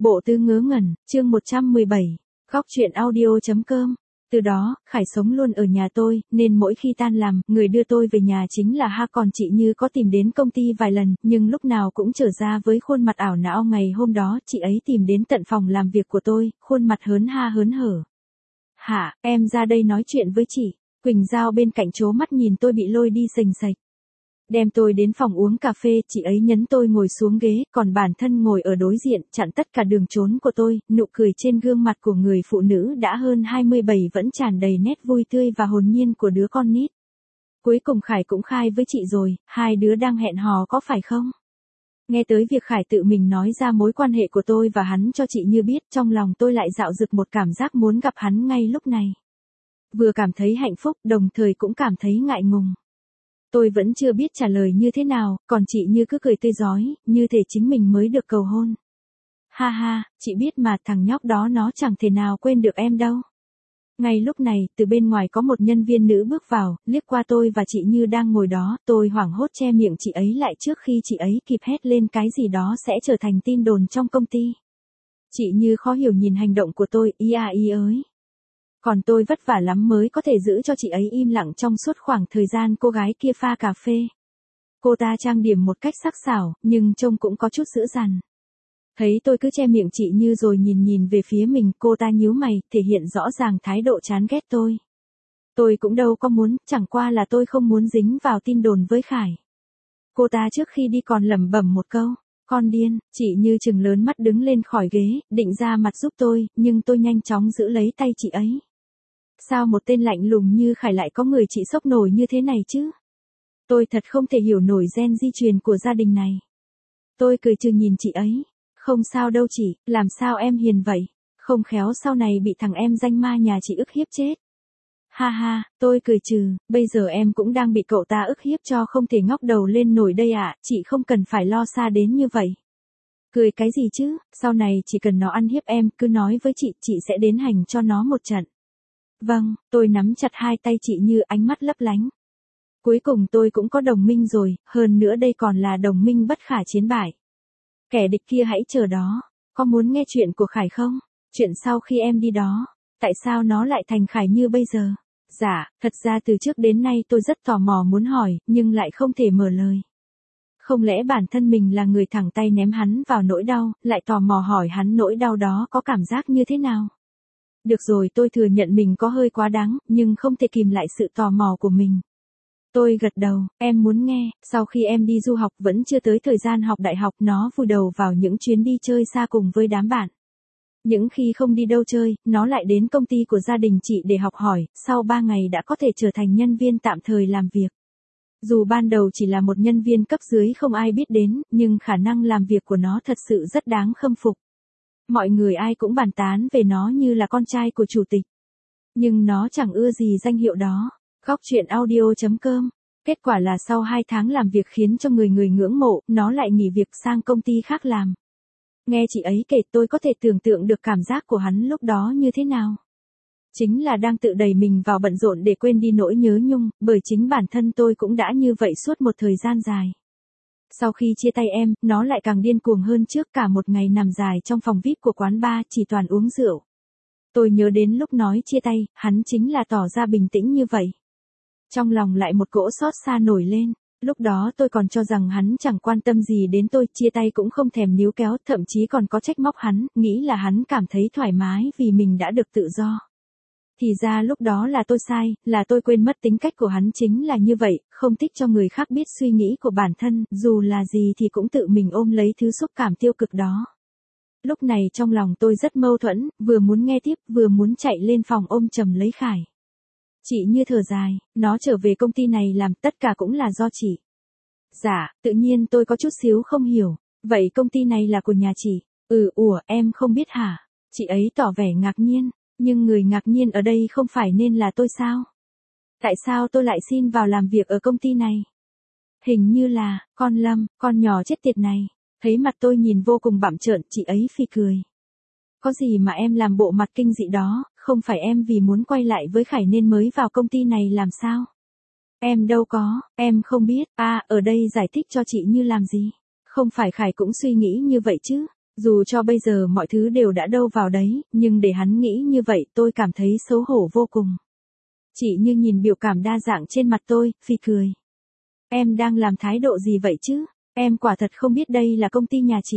Bộ Tứ Ngớ Ngẩn, chương 117, Góc truyện audio.com. Từ đó, Khải sống luôn ở nhà tôi, nên mỗi khi tan làm, người đưa tôi về nhà chính là Ha. Còn chị Như có tìm đến công ty vài lần, nhưng lúc nào cũng trở ra với khuôn mặt ảo não. Ngày hôm đó, chị ấy tìm đến tận phòng làm việc của tôi, khuôn mặt hớn ha hớn hở. Hả, em ra đây nói chuyện với chị. Quỳnh Giao bên cạnh trố mắt nhìn tôi bị lôi đi sềnh sạch. Đem tôi đến phòng uống cà phê, chị ấy nhấn tôi ngồi xuống ghế, còn bản thân ngồi ở đối diện, chặn tất cả đường trốn của tôi. Nụ cười trên gương mặt của người phụ nữ đã hơn 27 vẫn tràn đầy nét vui tươi và hồn nhiên của đứa con nít. Cuối cùng Khải cũng khai với chị rồi, hai đứa đang hẹn hò có phải không? Nghe tới việc Khải tự mình nói ra mối quan hệ của tôi và hắn cho chị Như biết, trong lòng tôi lại dạo dực một cảm giác muốn gặp hắn ngay lúc này. Vừa cảm thấy hạnh phúc, đồng thời cũng cảm thấy ngại ngùng. Tôi vẫn chưa biết trả lời như thế nào, còn chị Như cứ cười tươi rói, như thể chính mình mới được cầu hôn. Ha ha, chị biết mà, thằng nhóc đó nó chẳng thể nào quên được em đâu. Ngay lúc này, từ bên ngoài có một nhân viên nữ bước vào, liếc qua tôi và chị Như đang ngồi đó, tôi hoảng hốt che miệng chị ấy lại trước khi chị ấy kịp hét lên cái gì đó sẽ trở thành tin đồn trong công ty. Chị Như khó hiểu nhìn hành động của tôi, ý ơi. Còn tôi vất vả lắm mới có thể giữ cho chị ấy im lặng trong suốt khoảng thời gian cô gái kia pha cà phê. Cô ta trang điểm một cách sắc sảo, nhưng trông cũng có chút dữ dằn. Thấy tôi cứ che miệng chị Như rồi nhìn về phía mình, cô ta nhíu mày, thể hiện rõ ràng thái độ chán ghét tôi. Tôi cũng đâu có muốn, chẳng qua là tôi không muốn dính vào tin đồn với Khải. Cô ta trước khi đi còn lẩm bẩm một câu, con điên. Chị Như trừng lớn mắt đứng lên khỏi ghế, định ra mặt giúp tôi, nhưng tôi nhanh chóng giữ lấy tay chị ấy. Sao một tên lạnh lùng như Khải lại có người chị sốc nổi như thế này chứ? Tôi thật không thể hiểu nổi gen di truyền của gia đình này. Tôi cười trừ nhìn chị ấy. Không sao đâu chị, làm sao em hiền vậy? Không khéo sau này bị thằng em danh ma nhà chị ức hiếp chết. Ha ha, tôi cười trừ, bây giờ em cũng đang bị cậu ta ức hiếp cho không thể ngóc đầu lên nổi đây ạ, chị không cần phải lo xa đến như vậy. Cười cái gì chứ, sau này chỉ cần nó ăn hiếp em, cứ nói với chị sẽ đến hành cho nó một trận. Vâng, tôi nắm chặt hai tay chị Như, ánh mắt lấp lánh. Cuối cùng tôi cũng có đồng minh rồi, hơn nữa đây còn là đồng minh bất khả chiến bại. Kẻ địch kia hãy chờ đó. Có muốn nghe chuyện của Khải không? Chuyện sau khi em đi đó. Tại sao nó lại thành Khải như bây giờ? Dạ, thật ra từ trước đến nay tôi rất tò mò muốn hỏi, nhưng lại không thể mở lời. Không lẽ bản thân mình là người thẳng tay ném hắn vào nỗi đau, lại tò mò hỏi hắn nỗi đau đó có cảm giác như thế nào? Được rồi, tôi thừa nhận mình có hơi quá đáng, nhưng không thể kìm lại sự tò mò của mình. Tôi gật đầu, em muốn nghe. Sau khi em đi du học vẫn chưa tới thời gian học đại học, nó vùi đầu vào những chuyến đi chơi xa cùng với đám bạn. Những khi không đi đâu chơi, nó lại đến công ty của gia đình chị để học hỏi, sau 3 ngày đã có thể trở thành nhân viên tạm thời làm việc. Dù ban đầu chỉ là một nhân viên cấp dưới không ai biết đến, nhưng khả năng làm việc của nó thật sự rất đáng khâm phục. Mọi người ai cũng bàn tán về nó như là con trai của chủ tịch. Nhưng nó chẳng ưa gì danh hiệu đó. Góc truyện audio.com. Kết quả là sau 2 tháng làm việc khiến cho người ngưỡng mộ, nó lại nghỉ việc sang công ty khác làm. Nghe chị ấy kể tôi có thể tưởng tượng được cảm giác của hắn lúc đó như thế nào. Chính là đang tự đẩy mình vào bận rộn để quên đi nỗi nhớ nhung, bởi chính bản thân tôi cũng đã như vậy suốt một thời gian dài. Sau khi chia tay em, nó lại càng điên cuồng hơn trước, cả một ngày nằm dài trong phòng VIP của quán bar chỉ toàn uống rượu. Tôi nhớ đến lúc nói chia tay, hắn chính là tỏ ra bình tĩnh như vậy. Trong lòng lại một cỗ xót xa nổi lên, lúc đó tôi còn cho rằng hắn chẳng quan tâm gì đến tôi, chia tay cũng không thèm níu kéo, thậm chí còn có trách móc hắn, nghĩ là hắn cảm thấy thoải mái vì mình đã được tự do. Thì ra lúc đó là tôi sai, là tôi quên mất tính cách của hắn chính là như vậy, không thích cho người khác biết suy nghĩ của bản thân, dù là gì thì cũng tự mình ôm lấy thứ xúc cảm tiêu cực đó. Lúc này trong lòng tôi rất mâu thuẫn, vừa muốn nghe tiếp, vừa muốn chạy lên phòng ôm chầm lấy Khải. Chị Như thở dài, nó trở về công ty này làm, tất cả cũng là do chị. Dạ, tự nhiên tôi có chút xíu không hiểu, vậy công ty này là của nhà chị? Em không biết hả? Chị ấy tỏ vẻ ngạc nhiên, nhưng người ngạc nhiên ở đây không phải nên là tôi sao? Tại sao tôi lại xin vào làm việc ở công ty này? Hình như là, con Lâm, con nhỏ chết tiệt này. Thấy mặt tôi nhìn vô cùng bặm trợn, chị ấy phì cười. Có gì mà em làm bộ mặt kinh dị đó, không phải em vì muốn quay lại với Khải nên mới vào công ty này làm sao? Em đâu có, em không biết, ở đây giải thích cho chị Như làm gì? Không phải Khải cũng suy nghĩ như vậy chứ? Dù cho bây giờ mọi thứ đều đã đâu vào đấy, nhưng để hắn nghĩ như vậy tôi cảm thấy xấu hổ vô cùng. Chị Như nhìn biểu cảm đa dạng trên mặt tôi, phì cười. Em đang làm thái độ gì vậy chứ? Em quả thật không biết đây là công ty nhà chị.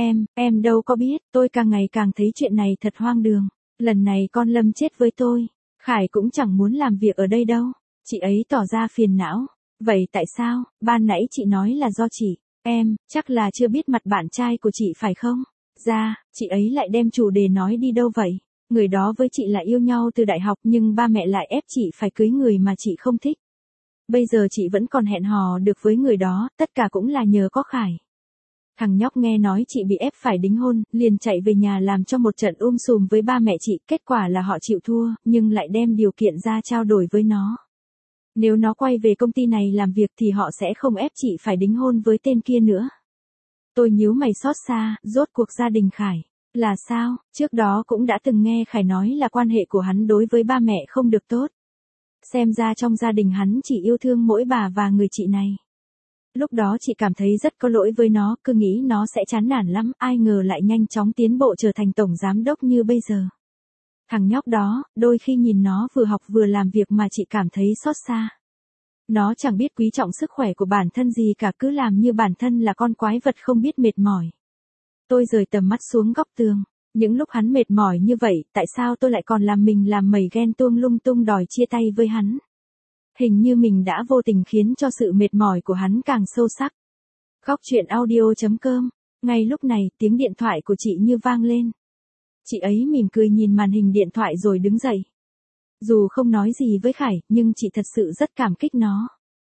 Em đâu có biết, tôi càng ngày càng thấy chuyện này thật hoang đường. Lần này con Lâm chết với tôi. Khải cũng chẳng muốn làm việc ở đây đâu. Chị ấy tỏ ra phiền não. Vậy tại sao, ban nãy chị nói là do chị. Em, chắc là chưa biết mặt bạn trai của chị phải không? Dạ, chị ấy lại đem chủ đề nói đi đâu vậy? Người đó với chị là yêu nhau từ đại học nhưng ba mẹ lại ép chị phải cưới người mà chị không thích. Bây giờ chị vẫn còn hẹn hò được với người đó, tất cả cũng là nhờ có Khải. Thằng nhóc nghe nói chị bị ép phải đính hôn, liền chạy về nhà làm cho một trận sùm với ba mẹ chị, kết quả là họ chịu thua, nhưng lại đem điều kiện ra trao đổi với nó. Nếu nó quay về công ty này làm việc thì họ sẽ không ép chị phải đính hôn với tên kia nữa. Tôi nhíu mày xót xa, rốt cuộc gia đình Khải là sao? Trước đó cũng đã từng nghe Khải nói là quan hệ của hắn đối với ba mẹ không được tốt. Xem ra trong gia đình hắn chỉ yêu thương mỗi bà và người chị này. Lúc đó chị cảm thấy rất có lỗi với nó, cứ nghĩ nó sẽ chán nản lắm, ai ngờ lại nhanh chóng tiến bộ trở thành tổng giám đốc như bây giờ. Thằng nhóc đó, đôi khi nhìn nó vừa học vừa làm việc mà chị cảm thấy xót xa. Nó chẳng biết quý trọng sức khỏe của bản thân gì cả, cứ làm như bản thân là con quái vật không biết mệt mỏi. Tôi rời tầm mắt xuống góc tường. Những lúc hắn mệt mỏi như vậy, tại sao tôi lại còn làm mình làm mẩy ghen tuông lung tung đòi chia tay với hắn? Hình như mình đã vô tình khiến cho sự mệt mỏi của hắn càng sâu sắc. Góc chuyện audio.com. Ngay lúc này, tiếng điện thoại của chị Như vang lên. Chị ấy mỉm cười nhìn màn hình điện thoại rồi đứng dậy. Dù không nói gì với Khải, nhưng chị thật sự rất cảm kích nó.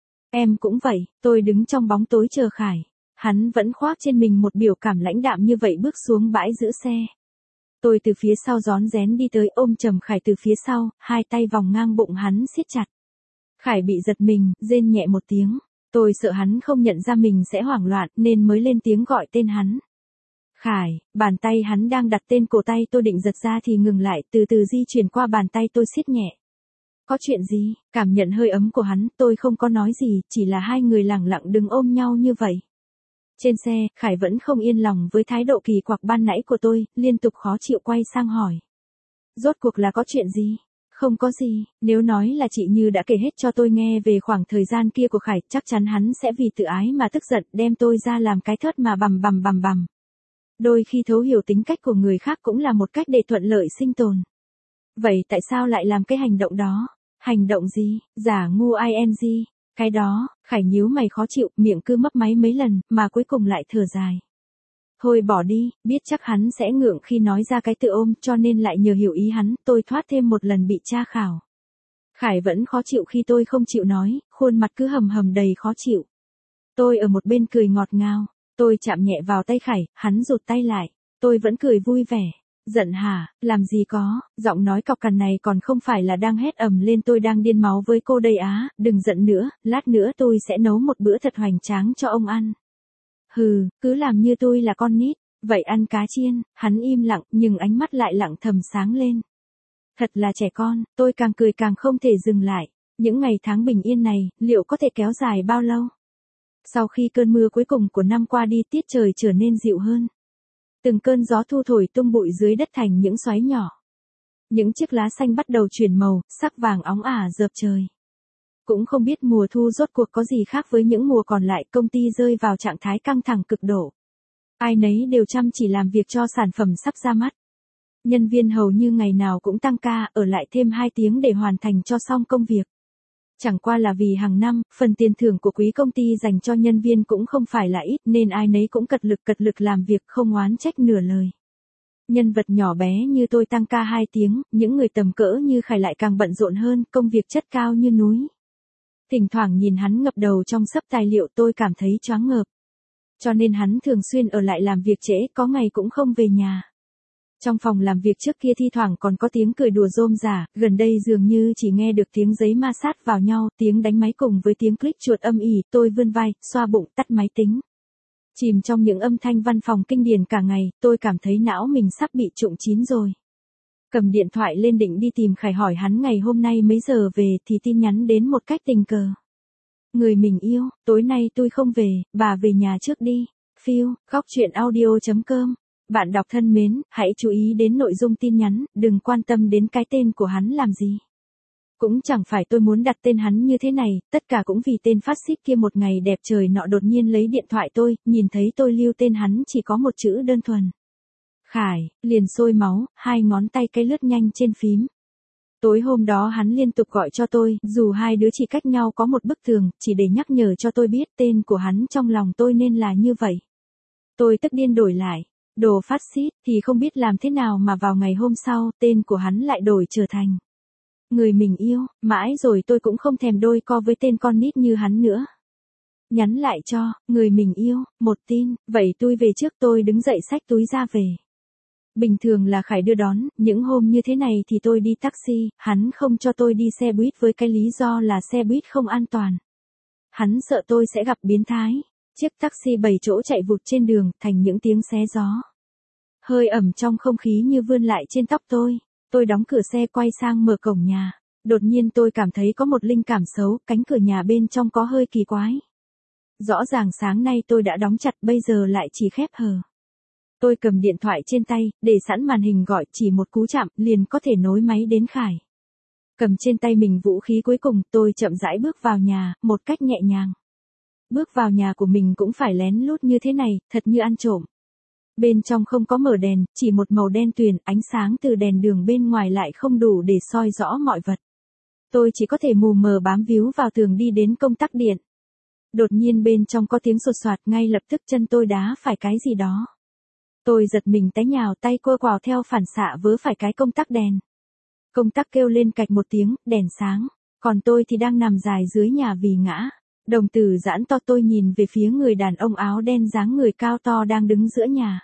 Em cũng vậy, tôi đứng trong bóng tối chờ Khải. Hắn vẫn khoác trên mình một biểu cảm lãnh đạm như vậy bước xuống bãi giữ xe. Tôi từ phía sau rón rén đi tới ôm chầm Khải từ phía sau, hai tay vòng ngang bụng hắn siết chặt. Khải bị giật mình, rên nhẹ một tiếng. Tôi sợ hắn không nhận ra mình sẽ hoảng loạn nên mới lên tiếng gọi tên hắn. Khải, bàn tay hắn đang đặt tên cổ tay tôi định giật ra thì ngừng lại, từ từ di chuyển qua bàn tay tôi siết nhẹ. Có chuyện gì? Cảm nhận hơi ấm của hắn, tôi không có nói gì, chỉ là hai người lẳng lặng đứng ôm nhau như vậy. Trên xe, Khải vẫn không yên lòng với thái độ kỳ quặc ban nãy của tôi, liên tục khó chịu quay sang hỏi. Rốt cuộc là có chuyện gì? Không có gì, nếu nói là chị Như đã kể hết cho tôi nghe về khoảng thời gian kia của Khải, chắc chắn hắn sẽ vì tự ái mà tức giận đem tôi ra làm cái thớt mà bằm bằm. Đôi khi thấu hiểu tính cách của người khác cũng là một cách để thuận lợi sinh tồn. Vậy tại sao lại làm cái hành động đó? Hành động gì? Giả ngu ing. Cái đó, Khải nhíu mày khó chịu, miệng cứ mấp máy mấy lần, mà cuối cùng lại thở dài. Thôi bỏ đi, biết chắc hắn sẽ ngượng khi nói ra cái tự ôm, cho nên lại nhờ hiểu ý hắn, tôi thoát thêm một lần bị tra khảo. Khải vẫn khó chịu khi tôi không chịu nói, khuôn mặt cứ hầm hầm đầy khó chịu. Tôi ở một bên cười ngọt ngào, tôi chạm nhẹ vào tay Khải, hắn rụt tay lại, tôi vẫn cười vui vẻ. Giận hả, làm gì có, giọng nói cọc cằn này còn không phải là đang hét ầm lên tôi đang điên máu với cô đây á, đừng giận nữa, lát nữa tôi sẽ nấu một bữa thật hoành tráng cho ông ăn. Hừ, cứ làm như tôi là con nít, vậy ăn cá chiên, hắn im lặng nhưng ánh mắt lại lặng thầm sáng lên. Thật là trẻ con, tôi càng cười càng không thể dừng lại, những ngày tháng bình yên này, liệu có thể kéo dài bao lâu? Sau khi cơn mưa cuối cùng của năm qua đi tiết trời trở nên dịu hơn. Từng cơn gió thu thổi tung bụi dưới đất thành những xoáy nhỏ. Những chiếc lá xanh bắt đầu chuyển màu, sắc vàng óng ả dợp trời. Cũng không biết mùa thu rốt cuộc có gì khác với những mùa còn lại, công ty rơi vào trạng thái căng thẳng cực độ. Ai nấy đều chăm chỉ làm việc cho sản phẩm sắp ra mắt. Nhân viên hầu như ngày nào cũng tăng ca, ở lại thêm 2 tiếng để hoàn thành cho xong công việc. Chẳng qua là vì hàng năm, phần tiền thưởng của quý công ty dành cho nhân viên cũng không phải là ít nên ai nấy cũng cật lực làm việc không oán trách nửa lời. Nhân vật nhỏ bé như tôi tăng ca 2 tiếng, những người tầm cỡ như Khải lại càng bận rộn hơn, công việc chất cao như núi. Thỉnh thoảng nhìn hắn ngập đầu trong xấp tài liệu tôi cảm thấy choáng ngợp. Cho nên hắn thường xuyên ở lại làm việc trễ, có ngày cũng không về nhà. Trong phòng làm việc trước kia thi thoảng còn có tiếng cười đùa rôm rả, gần đây dường như chỉ nghe được tiếng giấy ma sát vào nhau, tiếng đánh máy cùng với tiếng click chuột âm ỉ, tôi vươn vai, xoa bụng, tắt máy tính. Chìm trong những âm thanh văn phòng kinh điển cả ngày, tôi cảm thấy não mình sắp bị trụng chín rồi. Cầm điện thoại lên định đi tìm Khải hỏi hắn ngày hôm nay mấy giờ về thì tin nhắn đến một cách tình cờ. Người mình yêu, tối nay tôi không về, bà về nhà trước đi. Phiêu, góc chuyện audio.com Bạn đọc thân mến, hãy chú ý đến nội dung tin nhắn, đừng quan tâm đến cái tên của hắn làm gì. Cũng chẳng phải tôi muốn đặt tên hắn như thế này, tất cả cũng vì tên phát xít kia một ngày đẹp trời nọ đột nhiên lấy điện thoại tôi, nhìn thấy tôi lưu tên hắn chỉ có một chữ đơn thuần. Khải, liền sôi máu, hai ngón tay cái lướt nhanh trên phím. Tối hôm đó hắn liên tục gọi cho tôi, dù hai đứa chỉ cách nhau có một bức tường, chỉ để nhắc nhở cho tôi biết tên của hắn trong lòng tôi nên là như vậy. Tôi tức điên đổi lại, đồ phát xít, thì không biết làm thế nào mà vào ngày hôm sau, tên của hắn lại đổi trở thành người mình yêu, mãi rồi tôi cũng không thèm đôi co với tên con nít như hắn nữa. Nhắn lại cho, người mình yêu, một tin, vậy tôi về trước tôi đứng dậy xách túi ra về. Bình thường là Khải đưa đón, những hôm như thế này thì tôi đi taxi, hắn không cho tôi đi xe buýt với cái lý do là xe buýt không an toàn. Hắn sợ tôi sẽ gặp biến thái. Chiếc taxi 7 chỗ chạy vụt trên đường, thành những tiếng xé gió. Hơi ẩm trong không khí như vươn lại trên tóc tôi. Tôi đóng cửa xe quay sang mở cổng nhà. Đột nhiên tôi cảm thấy có một linh cảm xấu, cánh cửa nhà bên trong có hơi kỳ quái. Rõ ràng sáng nay tôi đã đóng chặt, bây giờ lại chỉ khép hờ. Tôi cầm điện thoại trên tay, để sẵn màn hình gọi, chỉ một cú chạm, liền có thể nối máy đến Khải. Cầm trên tay mình vũ khí cuối cùng, tôi chậm rãi bước vào nhà, một cách nhẹ nhàng. Bước vào nhà của mình cũng phải lén lút như thế này, thật như ăn trộm. Bên trong không có mở đèn, chỉ một màu đen tuyền, ánh sáng từ đèn đường bên ngoài lại không đủ để soi rõ mọi vật. Tôi chỉ có thể mù mờ bám víu vào tường đi đến công tắc điện. Đột nhiên bên trong có tiếng sột soạt, ngay lập tức chân tôi đá phải cái gì đó. Tôi giật mình té nhào, tay cô quào theo phản xạ vớ phải cái công tắc đèn. Công tắc kêu lên cạch một tiếng, đèn sáng. Còn tôi thì đang nằm dài dưới nhà vì ngã. Đồng tử giãn to, tôi nhìn về phía người đàn ông áo đen dáng người cao to đang đứng giữa nhà.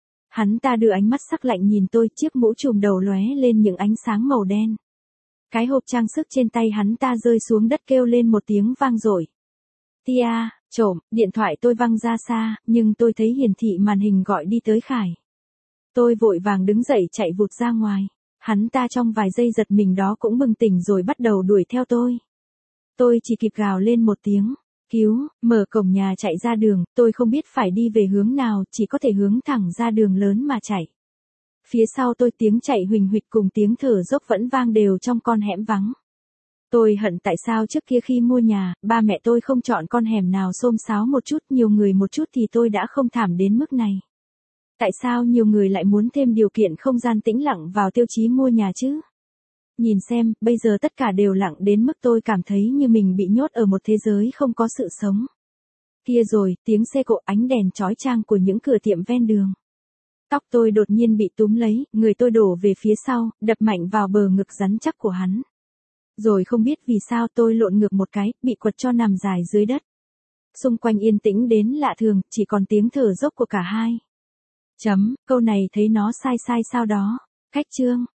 Hắn ta đưa ánh mắt sắc lạnh nhìn tôi, chiếc mũ trùm đầu lóe lên những ánh sáng màu đen. Cái hộp trang sức trên tay hắn ta rơi xuống đất kêu lên một tiếng vang dội. Tia, trộm, điện thoại tôi văng ra xa, nhưng tôi thấy hiển thị màn hình gọi đi tới Khải. Tôi vội vàng đứng dậy chạy vụt ra ngoài. Hắn ta trong vài giây giật mình đó cũng bừng tỉnh rồi bắt đầu đuổi theo tôi. Tôi chỉ kịp gào lên một tiếng, cứu, mở cổng nhà chạy ra đường, tôi không biết phải đi về hướng nào, chỉ có thể hướng thẳng ra đường lớn mà chạy. Phía sau tôi tiếng chạy huỳnh huỵch cùng tiếng thở dốc vẫn vang đều trong con hẻm vắng. Tôi hận tại sao trước kia khi mua nhà, ba mẹ tôi không chọn con hẻm nào xôm xáo một chút, nhiều người một chút thì tôi đã không thảm đến mức này. Tại sao nhiều người lại muốn thêm điều kiện không gian tĩnh lặng vào tiêu chí mua nhà chứ? Nhìn xem, bây giờ tất cả đều lặng đến mức tôi cảm thấy như mình bị nhốt ở một thế giới không có sự sống. Kia rồi, tiếng xe cộ, ánh đèn chói chang của những cửa tiệm ven đường. Tóc tôi đột nhiên bị túm lấy, người tôi đổ về phía sau, đập mạnh vào bờ ngực rắn chắc của hắn. Rồi không biết vì sao tôi lộn ngược một cái, bị quật cho nằm dài dưới đất. Xung quanh yên tĩnh đến lạ thường, chỉ còn tiếng thở dốc của cả hai. Câu này thấy nó sai sai sao đó. Khách chương.